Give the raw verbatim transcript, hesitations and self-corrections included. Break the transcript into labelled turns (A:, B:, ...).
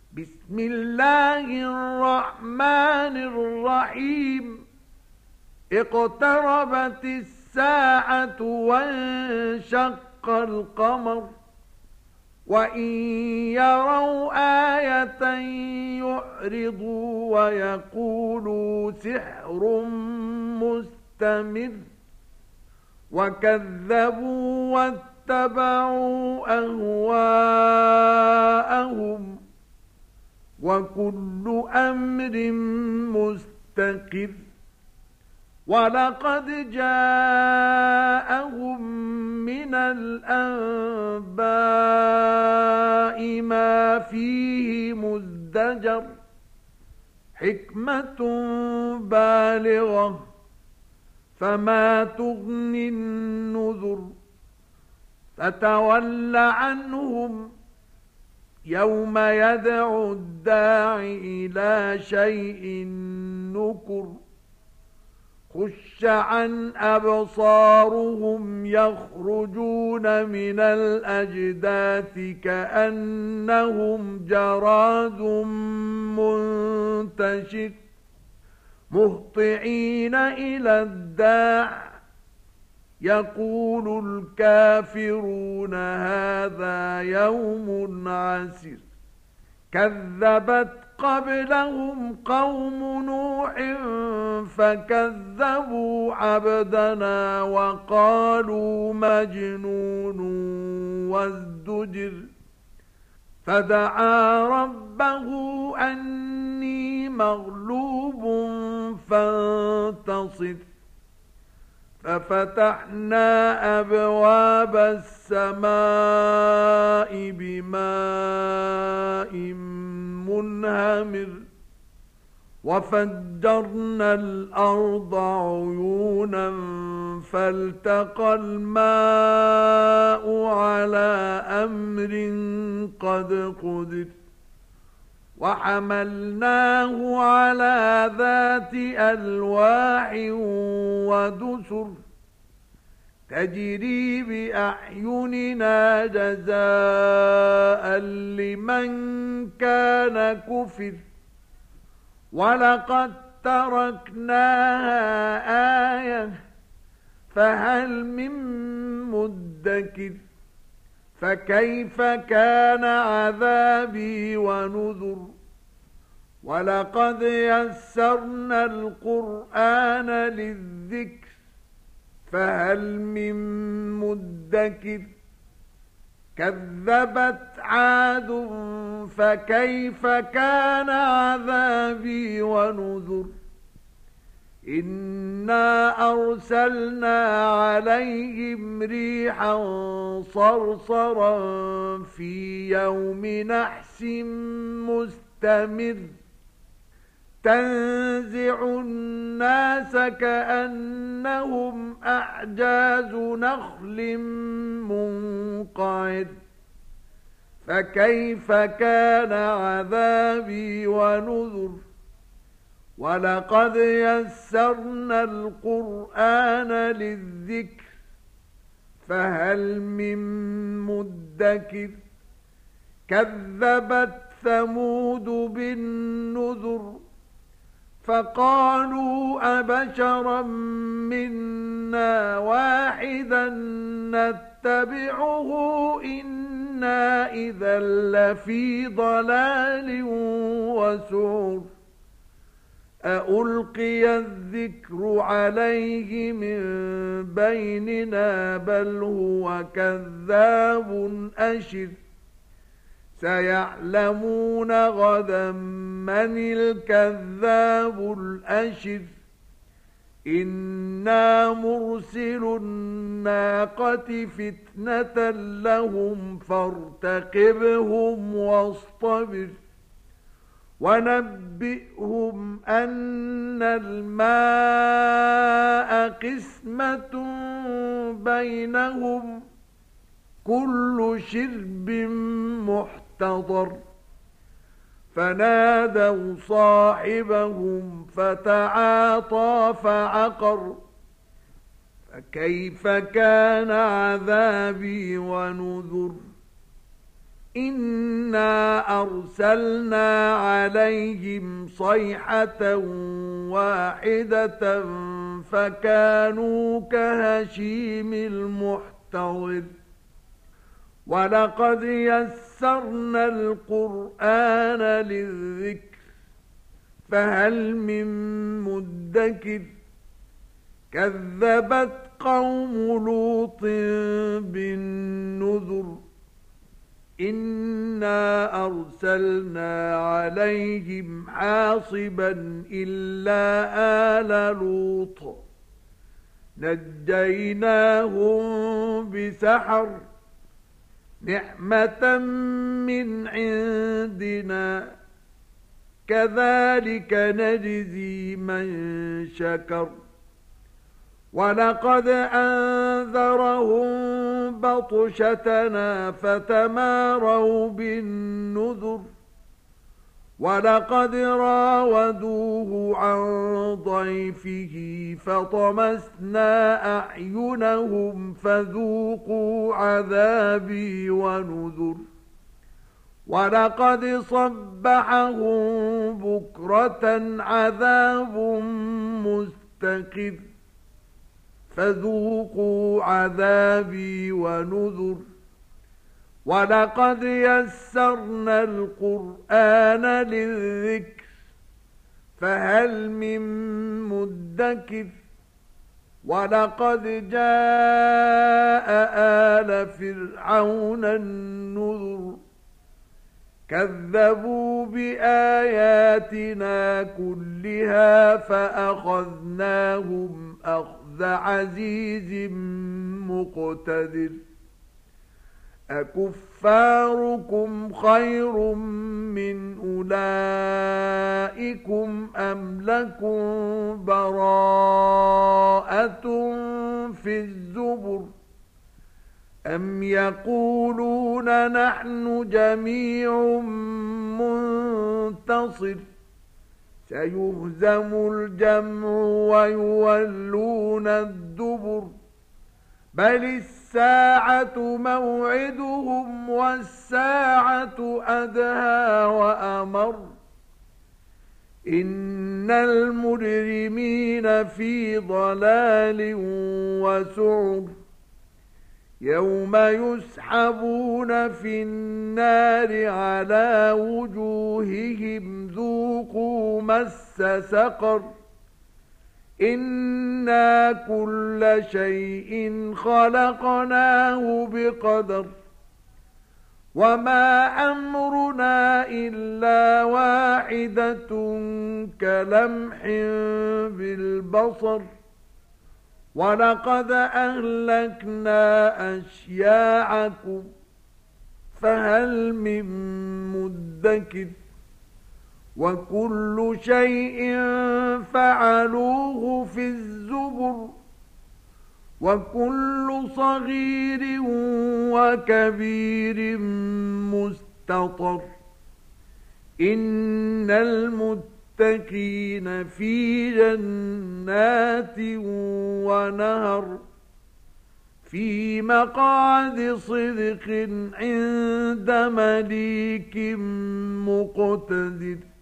A: بسم الله الرحمن الرحيم اقتربت الساعة وانشق القمر وإن يروا آية يعرضوا ويقولوا سحر مستمر وكذبوا واتبعوا أهواءهم وكل أمر مستقر ولقد جاءهم من الأنباء ما فيه مزدجر حكمة بالغة فما تغني النذر فتول عنهم يوم يدعو الداع إلى شيء نكر خش عن أبصارهم يخرجون من الأجداث كأنهم جراد منتشر مهطعين إلى الداع يقول الكافرون هذا يوم عسر كذبت قبلهم قوم نوح فكذبوا عبدنا وقالوا مجنون وازدجر فدعا ربه أني مغلوب فانتصر ففتحنا أبواب السماء بماء منهمر وفجرنا الأرض عيونا فالتقى الماء على أمر قد قدر وحملناه على ذات ألواح ودسر تجري بأعيننا جزاء لمن كان كفر ولقد تركناها آية فهل من مدكر فكيف كان عذابي ونذر ولقد يسرنا القرآن للذكر فهل من مدكر كذبت عاد فكيف كان عذابي ونذر إنا أرسلنا عليهم ريحا صرصرا في يوم نحس مستمر تنزع الناس كأنهم أعجاز نخل منقعر فكيف كان عذابي ونذر ولقد يسرنا القرآن للذكر فهل من مدكر كذبت ثمود بالنذر فقالوا أبشرا منا واحدا نتبعه إنا إذا لفي ضلال وسعر أألقي الذكر عليه من بيننا بل هو كذاب أشر سيعلمون غدا من الكذاب الأشر إنا مرسل الناقة فتنة لهم فارتقبهم واصطبر ونبئهم أن الماء قسمة بينهم كل شرب محتضر فنادوا صاحبهم فتعاطى فعقر فكيف كان عذابي ونذر إنا أرسلنا عليهم صيحة واحدة فكانوا كهشيم المحتضر ولقد يسرنا القرآن للذكر فهل من مدكر كذبت قوم لوط بالنذر إنا أرسلنا عليهم حاصبا إلا آل لوط نجيناهم بسحر نعمة من عندنا كذلك نجزي من شكر ولقد أنذرهم بطشتنا فتماروا بالنذر ولقد راودوه عن ضيفه فطمسنا أعينهم فذوقوا عذابي ونذر ولقد صبحهم بكرة عذاب مستقر فذوقوا عذابي ونذر ولقد يسرنا القرآن للذكر فهل من مدكر ولقد جاء آل فرعون النذر كذبوا بآياتنا كلها فأخذناهم أخذ عزيز مقتدر أكفاركم خير من أولئكم أم لكم براءة في الزبر أم يقولون نحن جميع منتصر سيهزم الجمع ويولون الدبر بل الساعة موعدهم والساعة أدهى وأمر إن المجرمين في ضلال وسعر يوم يسحبون في النار على وجوههم ذوقوا مس سقر إنا كل شيء خلقناه بقدر وما أمرنا إلا واحدة كلمح بالبصر ولقد أهلكنا أشياعكم فهل من مدكر وكل شيء فعلوه في الزبر وكل صغير وكبير مستطر إن المتقين في جنات ونهر في مقعد صدق عند مليك مقتدر